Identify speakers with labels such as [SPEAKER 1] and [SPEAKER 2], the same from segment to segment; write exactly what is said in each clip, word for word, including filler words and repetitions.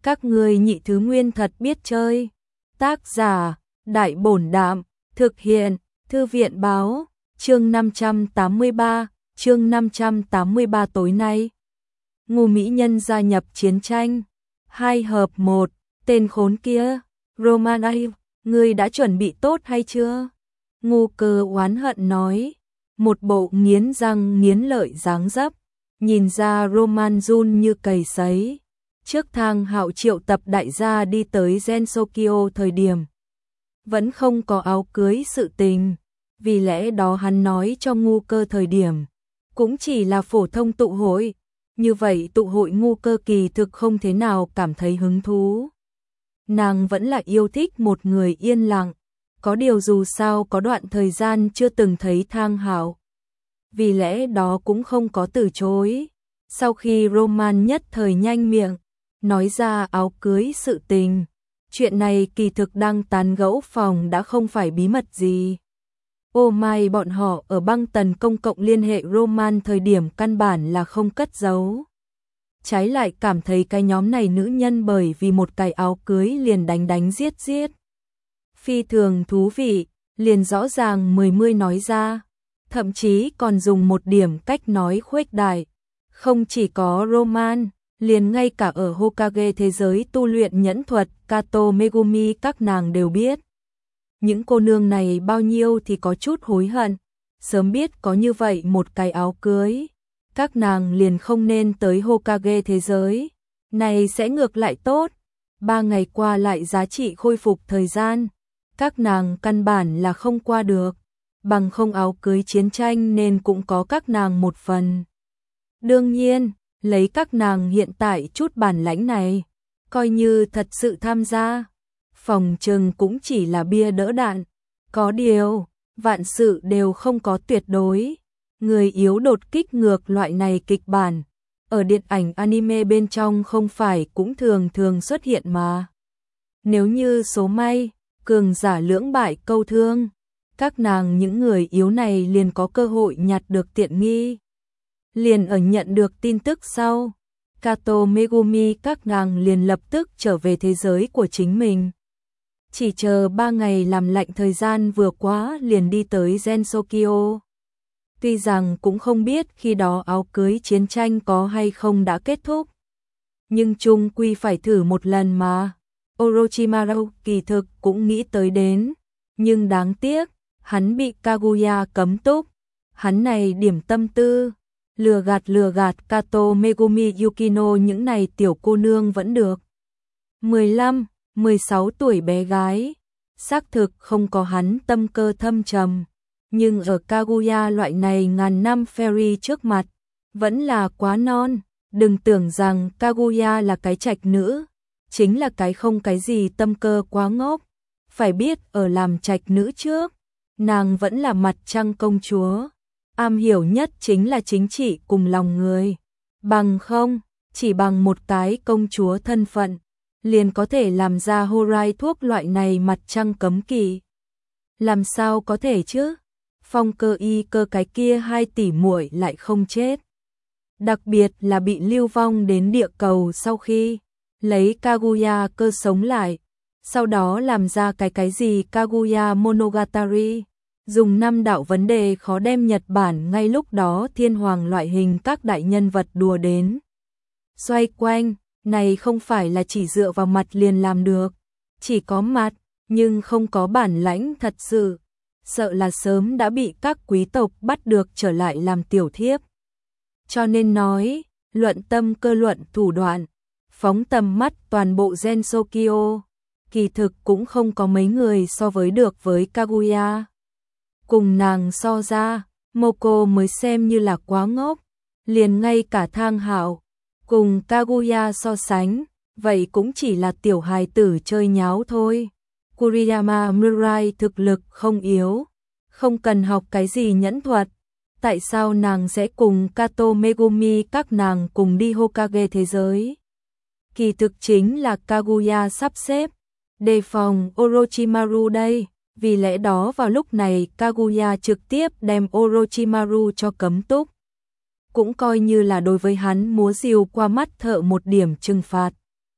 [SPEAKER 1] Các ngươi nhị thứ nguyên thật biết chơi. Tác giả, Đại Bổn Đạm, thực hiện, Thư viện Báo, chương năm trăm tám mươi ba, chương năm trăm tám mươi ba tối nay. Ngô mỹ nhân gia nhập chiến tranh. Hai hợp một, tên khốn kia, Roman A, ngươi đã chuẩn bị tốt hay chưa? Ngô Cơ oán hận nói, một bộ nghiến răng nghiến lợi dáng dấp, nhìn ra Roman run như cầy sấy. Trước Thang Hạo triệu tập đại gia đi tới Gensokyo thời điểm vẫn không có áo cưới sự tình, vì lẽ đó hắn nói cho Ngô Cơ thời điểm cũng chỉ là phổ thông tụ hội, như vậy tụ hội Ngô Cơ kỳ thực không thế nào cảm thấy hứng thú. Nàng vẫn là yêu thích một người yên lặng, có điều dù sao có đoạn thời gian chưa từng thấy Thang Hạo, vì lẽ đó cũng không có từ chối. Sau khi Roman nhất thời nhanh miệng nói ra áo cưới sự tình, chuyện này kỳ thực đang tán gẫu phòng đã không phải bí mật gì. Ô mai bọn họ ở băng tần công cộng liên hệ Roman thời điểm căn bản là không cất giấu. Trái lại cảm thấy cái nhóm này nữ nhân bởi vì một cái áo cưới liền đánh đánh giết giết. Phi thường thú vị, liền rõ ràng mười mươi nói ra, thậm chí còn dùng một điểm cách nói khuếch đại. Không chỉ có Roman, liền ngay cả ở Hokage thế giới tu luyện nhẫn thuật Kato Megumi các nàng đều biết. Những cô nương này bao nhiêu thì có chút hối hận, sớm biết có như vậy một cái áo cưới, các nàng liền không nên tới Hokage thế giới, này sẽ ngược lại tốt. Ba ngày qua lại giá trị khôi phục thời gian, các nàng căn bản là không qua được, bằng không áo cưới chiến tranh nên cũng có các nàng một phần. Đương nhiên, lấy các nàng hiện tại chút bản lãnh này, coi như thật sự tham gia, phòng trừng cũng chỉ là bia đỡ đạn. Có điều, vạn sự đều không có tuyệt đối, người yếu đột kích ngược loại này kịch bản, ở điện ảnh anime bên trong không phải cũng thường thường xuất hiện mà. Nếu như số may, cường giả lưỡng bại câu thương, các nàng những người yếu này liền có cơ hội nhặt được tiện nghi. Liền ở nhận được tin tức sau, Kato Megumi các nàng liền lập tức trở về thế giới của chính mình. Chỉ chờ ba ngày làm lạnh thời gian vừa quá liền đi tới Gensokyo. Tuy rằng cũng không biết khi đó áo cưới chiến tranh có hay không đã kết thúc, nhưng chung quy phải thử một lần mà. Orochimaru kỳ thực cũng nghĩ tới đến, nhưng đáng tiếc, hắn bị Kaguya cấm túc. Hắn này điểm tâm tư, lừa gạt lừa gạt Kato Megumi Yukino những này tiểu cô nương vẫn được. mười lăm, mười sáu tuổi bé gái, xác thực không có hắn tâm cơ thâm trầm, nhưng ở Kaguya loại này ngàn năm fairy trước mặt, vẫn là quá non. Đừng tưởng rằng Kaguya là cái trạch nữ, chính là cái không cái gì tâm cơ quá ngốc. Phải biết ở làm trạch nữ trước, nàng vẫn là mặt trăng công chúa, am hiểu nhất chính là chính trị cùng lòng người. Bằng không, chỉ bằng một cái công chúa thân phận, liền có thể làm ra Horai thuốc loại này mặt trăng cấm kỵ. Làm sao có thể chứ? Phong Cơ Y Cơ cái kia hai tỷ muội lại không chết. Đặc biệt là bị lưu vong đến địa cầu sau khi lấy Kaguya cơ sống lại, sau đó làm ra cái cái gì Kaguya Monogatari, dùng năm đạo vấn đề khó đem Nhật Bản ngay lúc đó thiên hoàng loại hình các đại nhân vật đùa đến. Xoay quanh, này không phải là chỉ dựa vào mặt liền làm được, chỉ có mặt, nhưng không có bản lãnh thật sự, sợ là sớm đã bị các quý tộc bắt được trở lại làm tiểu thiếp. Cho nên nói, luận tâm cơ luận thủ đoạn, phóng tầm mắt toàn bộ Gensokyo, kỳ thực cũng không có mấy người so với được với Kaguya. Cùng nàng so ra, Moko mới xem như là quá ngốc, liền ngay cả Thang Hạo cùng Kaguya so sánh, vậy cũng chỉ là tiểu hài tử chơi nháo thôi. Kuriyama Murai thực lực không yếu, không cần học cái gì nhẫn thuật. Tại sao nàng sẽ cùng Kato Megumi các nàng cùng đi Hokage thế giới? Kỳ thực chính là Kaguya sắp xếp, đề phòng Orochimaru đây. Vì lẽ đó vào lúc này Kaguya trực tiếp đem Orochimaru cho cấm túc. Cũng coi như là đối với hắn múa rìu qua mắt thợ một điểm trừng phạt.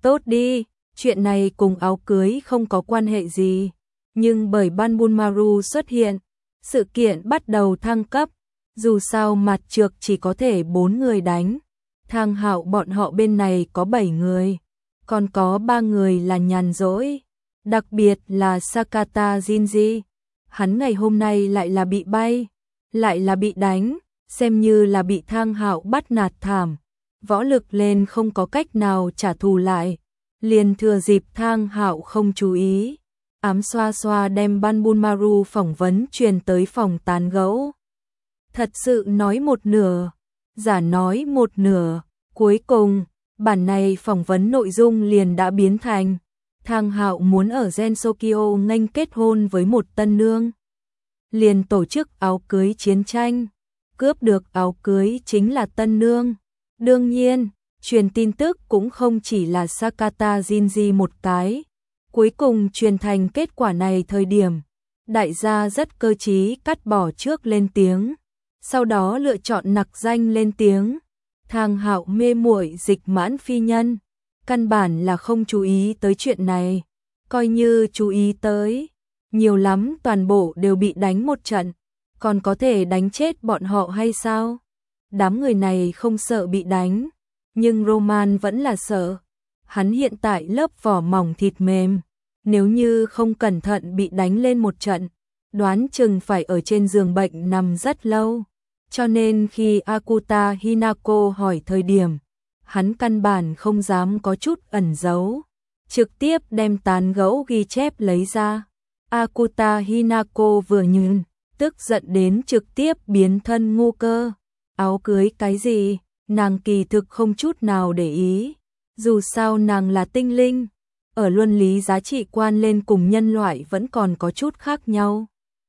[SPEAKER 1] tốt đi, chuyện này cùng áo cưới không có quan hệ gì. Nhưng bởi Ban Bunmaru xuất hiện, sự kiện bắt đầu thăng cấp. Dù sao mặt trược chỉ có thể bốn người đánh. Thang Hạo bọn họ bên này có bảy người. Còn có ba người là nhàn rỗi. Đặc biệt là Sakata Jinji. Hắn ngày hôm nay lại là bị bay. Lại là bị đánh. Xem như là bị Thang Hạo bắt nạt thảm. Võ lực lên không có cách nào trả thù lại. Liền thừa dịp Thang Hạo không chú ý. Ám xoa xoa đem Ban Bunmaru phỏng vấn truyền tới phòng tán gẫu. Thật sự nói một nửa, giả nói một nửa, cuối cùng, bản này phỏng vấn nội dung liền đã biến thành Thang Hạo muốn ở Gensokyo nghênh kết hôn với một tân nương. Liền tổ chức áo cưới chiến tranh, cướp được áo cưới chính là tân nương. Đương nhiên, truyền tin tức cũng không chỉ là Sakata Jinji một cái. Cuối cùng truyền thành kết quả này thời điểm, đại gia rất cơ trí cắt bỏ trước lên tiếng. Sau đó lựa chọn nặc danh lên tiếng. Thang Hạo mê muội dịch mãn phi nhân, căn bản là không chú ý tới chuyện này. Coi như chú ý tới, nhiều lắm toàn bộ đều bị đánh một trận. Còn có thể đánh chết bọn họ hay sao? Đám người này không sợ bị đánh, nhưng Roman vẫn là sợ. Hắn hiện tại lớp vỏ mỏng thịt mềm, nếu như không cẩn thận bị đánh lên một trận, đoán chừng phải ở trên giường bệnh nằm rất lâu. Cho nên khi Akuta Hinako hỏi thời điểm, hắn căn bản không dám có chút ẩn giấu, trực tiếp đem tán gẫu ghi chép lấy ra. Akuta Hinako vừa nhìn, tức giận đến trực tiếp biến thân ngu cơ. Áo cưới cái gì, nàng kỳ thực không chút nào để ý. Dù sao nàng là tinh linh, ở luân lý giá trị quan lên cùng nhân loại vẫn còn có chút khác nhau.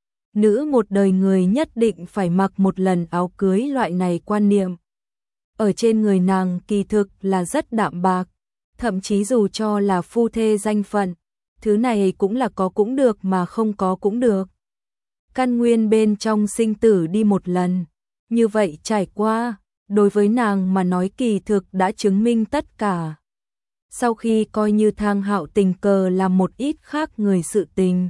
[SPEAKER 1] Nữ một đời người nhất định phải mặc một lần áo cưới loại này quan niệm. Ở trên người nàng kỳ thực là rất đạm bạc, thậm chí dù cho là phu thê danh phận, thứ này cũng là có cũng được mà không có cũng được. Căn nguyên bên trong sinh tử đi một lần, như vậy trải qua, đối với nàng mà nói kỳ thực đã chứng minh tất cả. Sau khi coi như Thang Hạo tình cờ làm một ít khác người sự tình,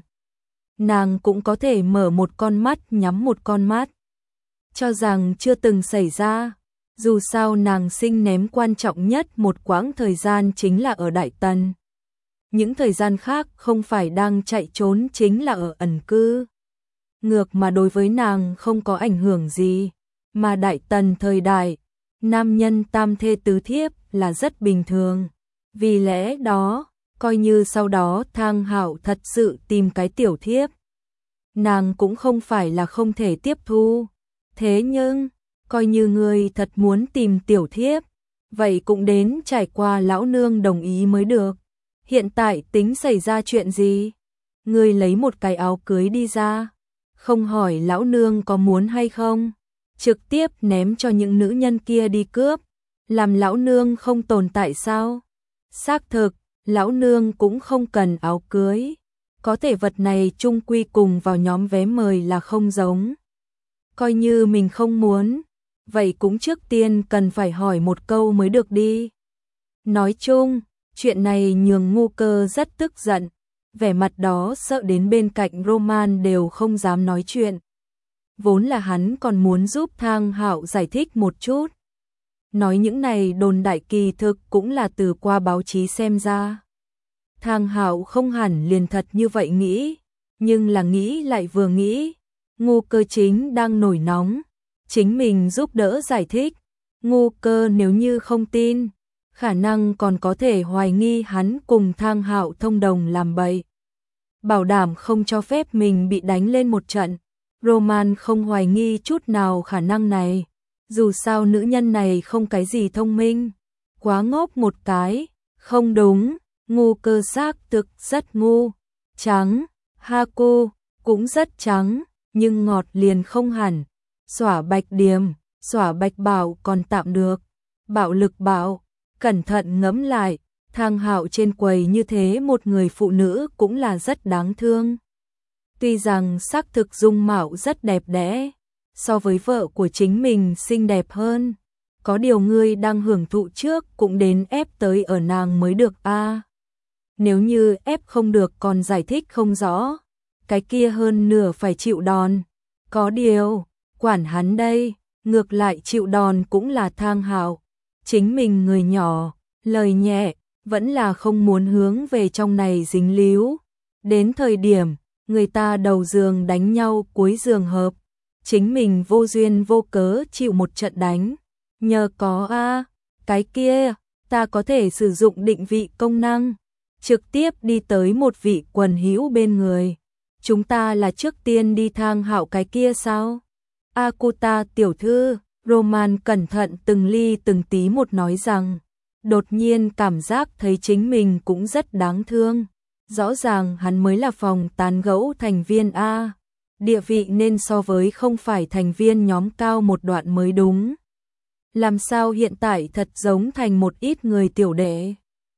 [SPEAKER 1] nàng cũng có thể mở một con mắt nhắm một con mắt, cho rằng chưa từng xảy ra. Dù sao nàng sinh ném quan trọng nhất một quãng thời gian chính là ở Đại Tần. Những thời gian khác không phải đang chạy trốn chính là ở ẩn cư. Ngược mà đối với nàng không có ảnh hưởng gì, mà Đại Tần thời đại, nam nhân tam thê tứ thiếp là rất bình thường. Vì lẽ đó, coi như sau đó Thang Hạo thật sự tìm cái tiểu thiếp, nàng cũng không phải là không thể tiếp thu. Thế nhưng, coi như người thật muốn tìm tiểu thiếp, vậy cũng đến trải qua lão nương đồng ý mới được. Hiện tại tính xảy ra chuyện gì? Người lấy một cái áo cưới đi ra, không hỏi lão nương có muốn hay không, trực tiếp ném cho những nữ nhân kia đi cướp, làm lão nương không tồn tại sao? Xác thực, lão nương cũng không cần áo cưới. Có thể vật này chung quy cùng vào nhóm vé mời là không giống. Coi như mình không muốn, vậy cũng trước tiên cần phải hỏi một câu mới được đi. Nói chung, chuyện này nhường ngu cơ rất tức giận, vẻ mặt đó sợ đến bên cạnh Roman đều không dám nói chuyện. Vốn là hắn còn muốn giúp Thang Hạo giải thích một chút. Nói những này đồn đại kỳ thực cũng là từ qua báo chí xem ra. Thang Hạo không hẳn liền thật như vậy nghĩ, nhưng là nghĩ lại vừa nghĩ, ngu cơ chính đang nổi nóng, chính mình giúp đỡ giải thích. Ngu cơ nếu như không tin, khả năng còn có thể hoài nghi hắn cùng Thang Hạo thông đồng làm bậy, bảo đảm không cho phép mình bị đánh lên một trận. Roman không hoài nghi chút nào khả năng này, dù sao nữ nhân này không cái gì thông minh, quá ngốc một cái. Không đúng, ngu cơ xác thực rất ngu, trắng, Haku cũng rất trắng, nhưng ngọt liền không hẳn. Xỏa bạch điềm, xỏa bạch bảo còn tạm được, bạo lực bảo, cẩn thận ngẫm lại, Thang Hạo trên quầy như thế một người phụ nữ cũng là rất đáng thương. Tuy rằng xác thực dung mạo rất đẹp đẽ, so với vợ của chính mình xinh đẹp hơn, có điều ngươi đang hưởng thụ trước cũng đến ép tới ở nàng mới được a. Nếu như ép không được còn giải thích không rõ, cái kia hơn nửa phải chịu đòn. Có điều, quản hắn đây, ngược lại chịu đòn cũng là Thang Hạo. Chính mình người nhỏ, lời nhẹ, vẫn là không muốn hướng về trong này dính líu. Đến thời điểm, người ta đầu giường đánh nhau cuối giường hợp, chính mình vô duyên vô cớ chịu một trận đánh. Nhờ có a, cái kia, ta có thể sử dụng định vị công năng, trực tiếp đi tới một vị quần hữu bên người. Chúng ta là trước tiên đi Thang Hạo cái kia sao? Akuta tiểu thư, Roman cẩn thận từng ly từng tí một nói rằng, đột nhiên cảm giác thấy chính mình cũng rất đáng thương. Rõ ràng hắn mới là phòng tán gẫu thành viên A, địa vị nên so với không phải thành viên nhóm cao một đoạn mới đúng. Làm sao hiện tại thật giống thành một ít người tiểu đệ?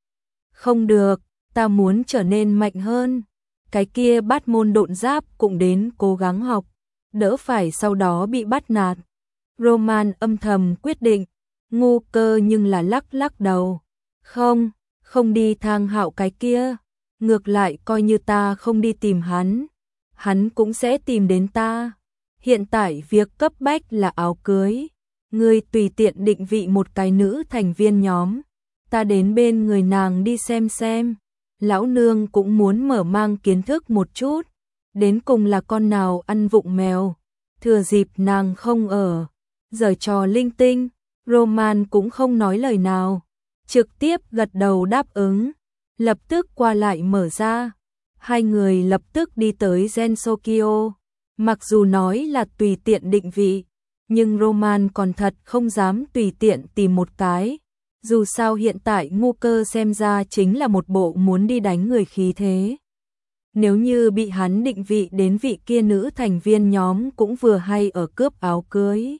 [SPEAKER 1] Không được, ta muốn trở nên mạnh hơn. Cái kia Bát môn độn giáp cũng đến cố gắng học, đỡ phải sau đó bị bắt nạt. Roman âm thầm quyết định, ngu cơ nhưng là lắc lắc đầu. Không, không đi Thang Hạo cái kia. Ngược lại coi như ta không đi tìm hắn, hắn cũng sẽ tìm đến ta. Hiện tại việc cấp bách là áo cưới. Ngươi tùy tiện định vị một cái nữ thành viên nhóm, ta đến bên người nàng đi xem xem. Lão nương cũng muốn mở mang kiến thức một chút, đến cùng là con nào ăn vụng mèo. Thừa dịp nàng không ở, giở trò linh tinh. Roman cũng không nói lời nào, trực tiếp gật đầu đáp ứng. Lập tức qua lại mở ra, hai người lập tức đi tới Gensokyo. Mặc dù nói là tùy tiện định vị, nhưng Roman còn thật không dám tùy tiện tìm một cái. Dù sao hiện tại ngu cơ xem ra chính là một bộ muốn đi đánh người khí thế. Nếu như bị hắn định vị đến vị kia nữ thành viên nhóm cũng vừa hay ở cướp áo cưới,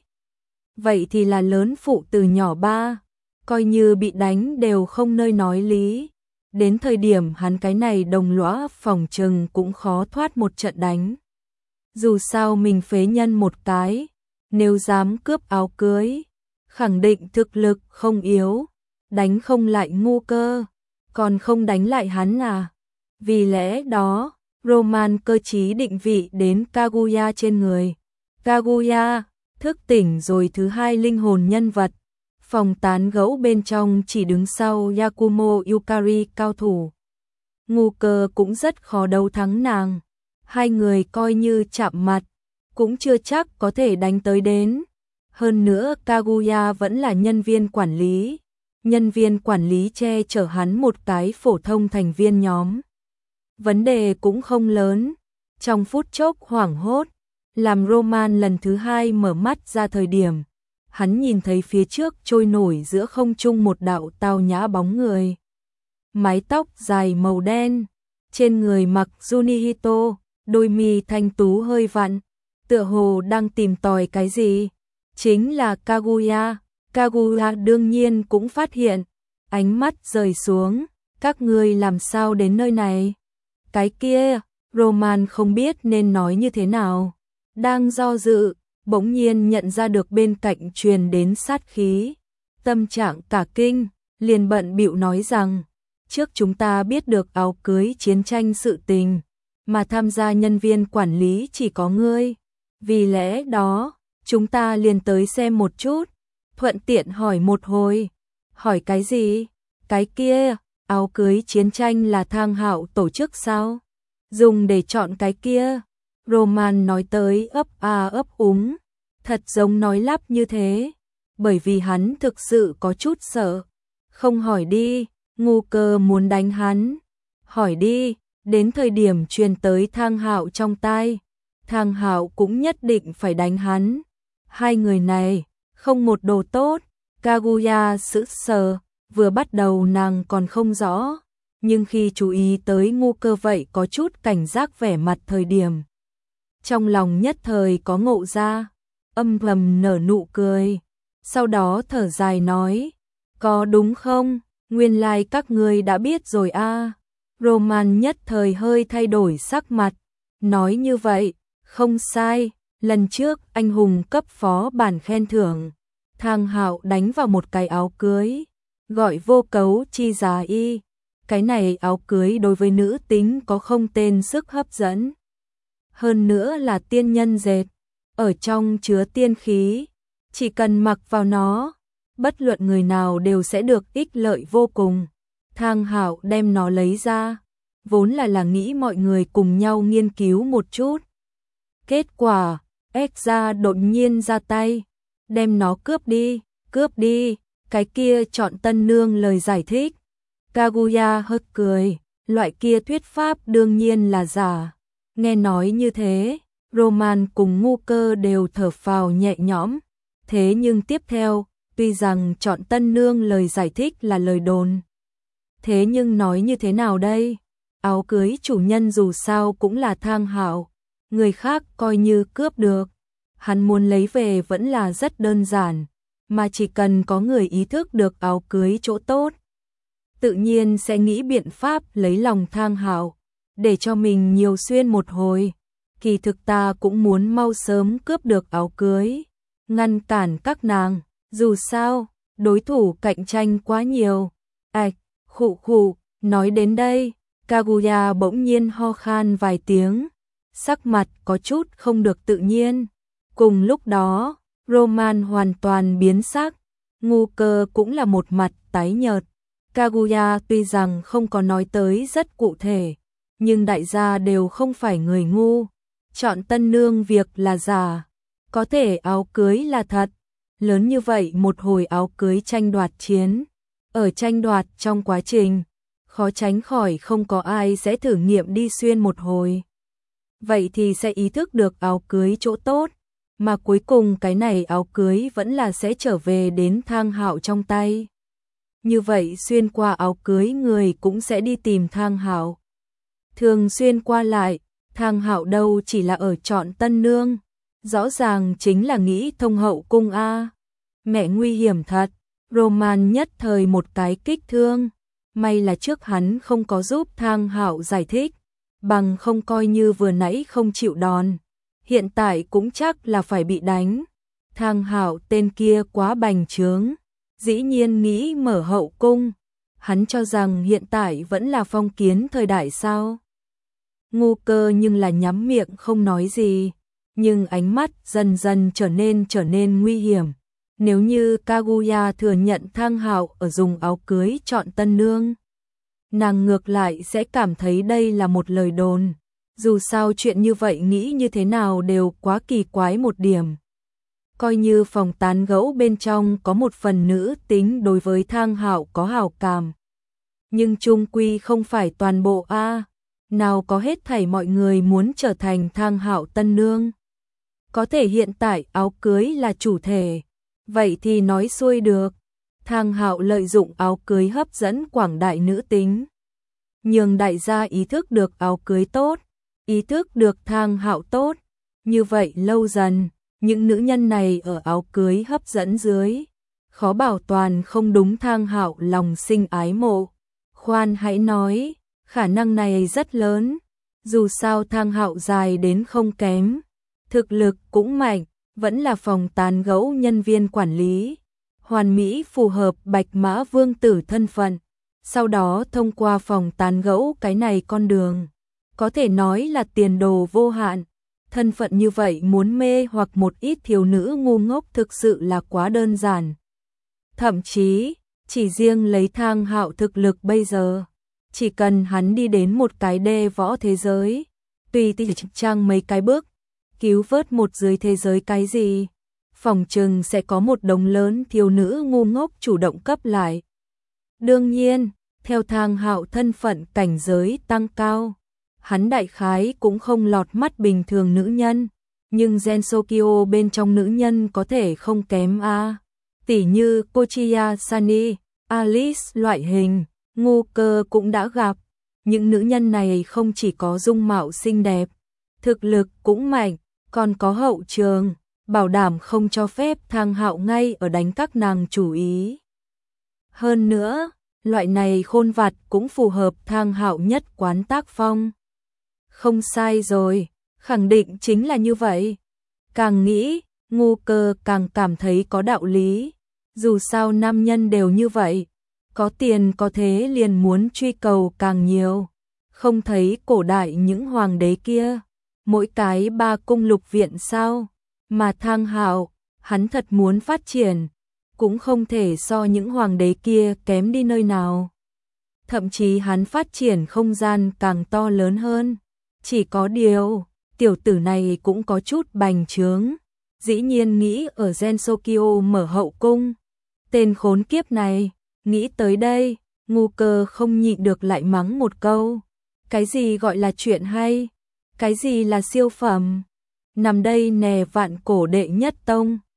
[SPEAKER 1] vậy thì là lớn phụ từ nhỏ ba, coi như bị đánh đều không nơi nói lý. Đến thời điểm hắn cái này đồng lõa phòng trừng cũng khó thoát một trận đánh. Dù sao mình phế nhân một cái, nếu dám cướp áo cưới, khẳng định thực lực không yếu, đánh không lại ngu cơ, còn không đánh lại hắn à. Vì lẽ đó, Roman cơ trí định vị đến Kaguya trên người. Kaguya, thức tỉnh rồi thứ hai linh hồn nhân vật. Phòng tán gẫu bên trong chỉ đứng sau Yakumo Yukari cao thủ. Ngu cơ cũng rất khó đấu thắng nàng. Hai người coi như chạm mặt, cũng chưa chắc có thể đánh tới đến. Hơn nữa Kaguya vẫn là nhân viên quản lý. Nhân viên quản lý che chở hắn một cái phổ thông thành viên nhóm. Vấn đề cũng không lớn. Trong phút chốc hoảng hốt, làm Roman lần thứ hai mở mắt ra thời điểm, hắn nhìn thấy phía trước trôi nổi giữa không trung một đạo tao nhã bóng người. Mái tóc dài màu đen, trên người mặc Junihito, đôi mi thanh tú hơi vặn, tựa hồ đang tìm tòi cái gì. Chính là Kaguya. Kaguya đương nhiên cũng phát hiện, ánh mắt rời xuống, các ngươi làm sao đến nơi này? Cái kia, Roman không biết nên nói như thế nào. Đang do dự, bỗng nhiên nhận ra được bên cạnh truyền đến sát khí. Tâm trạng cả kinh, liền bận bịu nói rằng, trước chúng ta biết được áo cưới chiến tranh sự tình, mà tham gia nhân viên quản lý chỉ có ngươi. Vì lẽ đó, chúng ta liền tới xem một chút, thuận tiện hỏi một hồi. Hỏi cái gì? Cái kia, áo cưới chiến tranh là Thang Hạo tổ chức sao? Dùng để chọn cái kia. Roman nói tới ấp a ấp úng, thật giống nói lắp như thế, bởi vì hắn thực sự có chút sợ. Không hỏi đi, ngu cơ muốn đánh hắn. Hỏi đi, đến thời điểm truyền tới Thang Hạo trong tai, Thang Hạo cũng nhất định phải đánh hắn. Hai người này, không một đồ tốt. Kaguya sững sờ, vừa bắt đầu nàng còn không rõ, nhưng khi chú ý tới ngu cơ vậy có chút cảnh giác vẻ mặt thời điểm, trong lòng nhất thời có ngộ ra, âm thầm nở nụ cười, sau đó thở dài nói, có đúng không, nguyên lai like các ngươi đã biết rồi a. À. Roman nhất thời hơi thay đổi sắc mặt, nói như vậy, không sai, lần trước anh hùng cấp phó bản khen thưởng, Thang Hạo đánh vào một cái áo cưới, gọi vô cấu chi giá y. Cái này áo cưới đối với nữ tính có không tên sức hấp dẫn. Hơn nữa là tiên nhân dệt, ở trong chứa tiên khí, chỉ cần mặc vào nó, bất luận người nào đều sẽ được ích lợi vô cùng. Thang Hạo đem nó lấy ra, vốn là là nghĩ mọi người cùng nhau nghiên cứu một chút. Kết quả, Exra đột nhiên ra tay, đem nó cướp đi, cướp đi, cái kia chọn tân nương lời giải thích. Kaguya hất cười, loại kia thuyết pháp đương nhiên là giả. Nghe nói như thế, Roman cùng Ngu Cơ đều thở phào nhẹ nhõm. Thế nhưng tiếp theo, tuy rằng chọn tân nương lời giải thích là lời đồn. Thế nhưng nói như thế nào đây? Áo cưới chủ nhân dù sao cũng là Thang Hạo, người khác coi như cướp được. Hắn muốn lấy về vẫn là rất đơn giản, mà chỉ cần có người ý thức được áo cưới chỗ tốt, tự nhiên sẽ nghĩ biện pháp lấy lòng Thang Hạo, để cho mình nhiều xuyên một hồi. Kỳ thực ta cũng muốn mau sớm cướp được áo cưới, ngăn cản các nàng, dù sao, đối thủ cạnh tranh quá nhiều. Ảch, khụ khụ, nói đến đây, Kaguya bỗng nhiên ho khan vài tiếng, sắc mặt có chút không được tự nhiên. Cùng lúc đó, Roman hoàn toàn biến sắc, Ngu Cơ cũng là một mặt tái nhợt. Kaguya tuy rằng không có nói tới rất cụ thể, nhưng đại gia đều không phải người ngu. Chọn tân nương việc là giả, có thể áo cưới là thật. Lớn như vậy một hồi áo cưới tranh đoạt chiến. Ở tranh đoạt trong quá trình, khó tránh khỏi không có ai sẽ thử nghiệm đi xuyên một hồi. Vậy thì sẽ ý thức được áo cưới chỗ tốt, mà cuối cùng cái này áo cưới vẫn là sẽ trở về đến Thang Hạo trong tay. Như vậy xuyên qua áo cưới người cũng sẽ đi tìm Thang Hạo. Thường xuyên qua lại, Thang Hạo đâu chỉ là ở chọn tân nương, rõ ràng chính là nghĩ thông hậu cung a. Mẹ nguy hiểm thật, Roman nhất thời một cái kích thương, may là trước hắn không có giúp Thang Hạo giải thích, bằng không coi như vừa nãy không chịu đòn, hiện tại cũng chắc là phải bị đánh. Thang Hạo tên kia quá bành trướng, dĩ nhiên nghĩ mở hậu cung, hắn cho rằng hiện tại vẫn là phong kiến thời đại sao. Ngu Cơ nhưng là nhắm miệng không nói gì, nhưng ánh mắt dần dần trở nên trở nên nguy hiểm. Nếu như Kaguya thừa nhận Thang Hạo ở dùng áo cưới chọn tân nương, nàng ngược lại sẽ cảm thấy đây là một lời đồn. Dù sao chuyện như vậy nghĩ như thế nào đều quá kỳ quái một điểm. Coi như phòng tán gẫu bên trong có một phần nữ tính đối với Thang Hạo có hảo cảm, nhưng chung quy không phải toàn bộ a. Nào có hết thảy mọi người muốn trở thành Thang Hạo tân nương. Có thể hiện tại áo cưới là chủ thể, vậy thì nói xuôi được. Thang Hạo lợi dụng áo cưới hấp dẫn quảng đại nữ tính, nhường đại gia ý thức được áo cưới tốt, ý thức được Thang Hạo tốt. Như vậy lâu dần, những nữ nhân này ở áo cưới hấp dẫn dưới, khó bảo toàn không đúng Thang Hạo lòng sinh ái mộ. Khoan hãy nói, khả năng này rất lớn, dù sao Thang Hạo dài đến không kém, thực lực cũng mạnh, vẫn là phòng tán gẫu nhân viên quản lý, hoàn mỹ phù hợp Bạch Mã Vương tử thân phận. Sau đó thông qua phòng tán gẫu cái này con đường, có thể nói là tiền đồ vô hạn. Thân phận như vậy muốn mê hoặc một ít thiếu nữ ngu ngốc thực sự là quá đơn giản. Thậm chí, chỉ riêng lấy Thang Hạo thực lực bây giờ, chỉ cần hắn đi đến một cái đê võ thế giới, tùy tiện trang mấy cái bước, cứu vớt một dưới thế giới cái gì, phòng trừng sẽ có một đống lớn thiếu nữ ngu ngốc chủ động cấp lại. Đương nhiên, theo Thang Hạo thân phận cảnh giới tăng cao, hắn đại khái cũng không lọt mắt bình thường nữ nhân, nhưng Gensokyo bên trong nữ nhân có thể không kém a. Tỷ như Kochiya Sani, Alice loại hình, Ngu Cơ cũng đã gặp. Những nữ nhân này không chỉ có dung mạo xinh đẹp, thực lực cũng mạnh, còn có hậu trường, bảo đảm không cho phép Thang Hạo ngay ở đánh các nàng chủ ý. Hơn nữa, loại này khôn vặt cũng phù hợp Thang Hạo nhất quán tác phong. Không sai rồi, khẳng định chính là như vậy. Càng nghĩ, Ngu Cơ càng cảm thấy có đạo lý. Dù sao nam nhân đều như vậy, có tiền có thế liền muốn truy cầu càng nhiều. Không thấy cổ đại những hoàng đế kia, mỗi cái ba cung lục viện sao? Mà Thang Hạo, hắn thật muốn phát triển, cũng không thể so những hoàng đế kia kém đi nơi nào. Thậm chí hắn phát triển không gian càng to lớn hơn. Chỉ có điều, tiểu tử này cũng có chút bành trướng. Dĩ nhiên nghĩ ở Gensokyo mở hậu cung. Tên khốn kiếp này, nghĩ tới đây, Ngu Cơ không nhịn được lại mắng một câu. Cái gì gọi là chuyện hay? Cái gì là siêu phẩm? Nằm đây nè vạn cổ đệ nhất tông.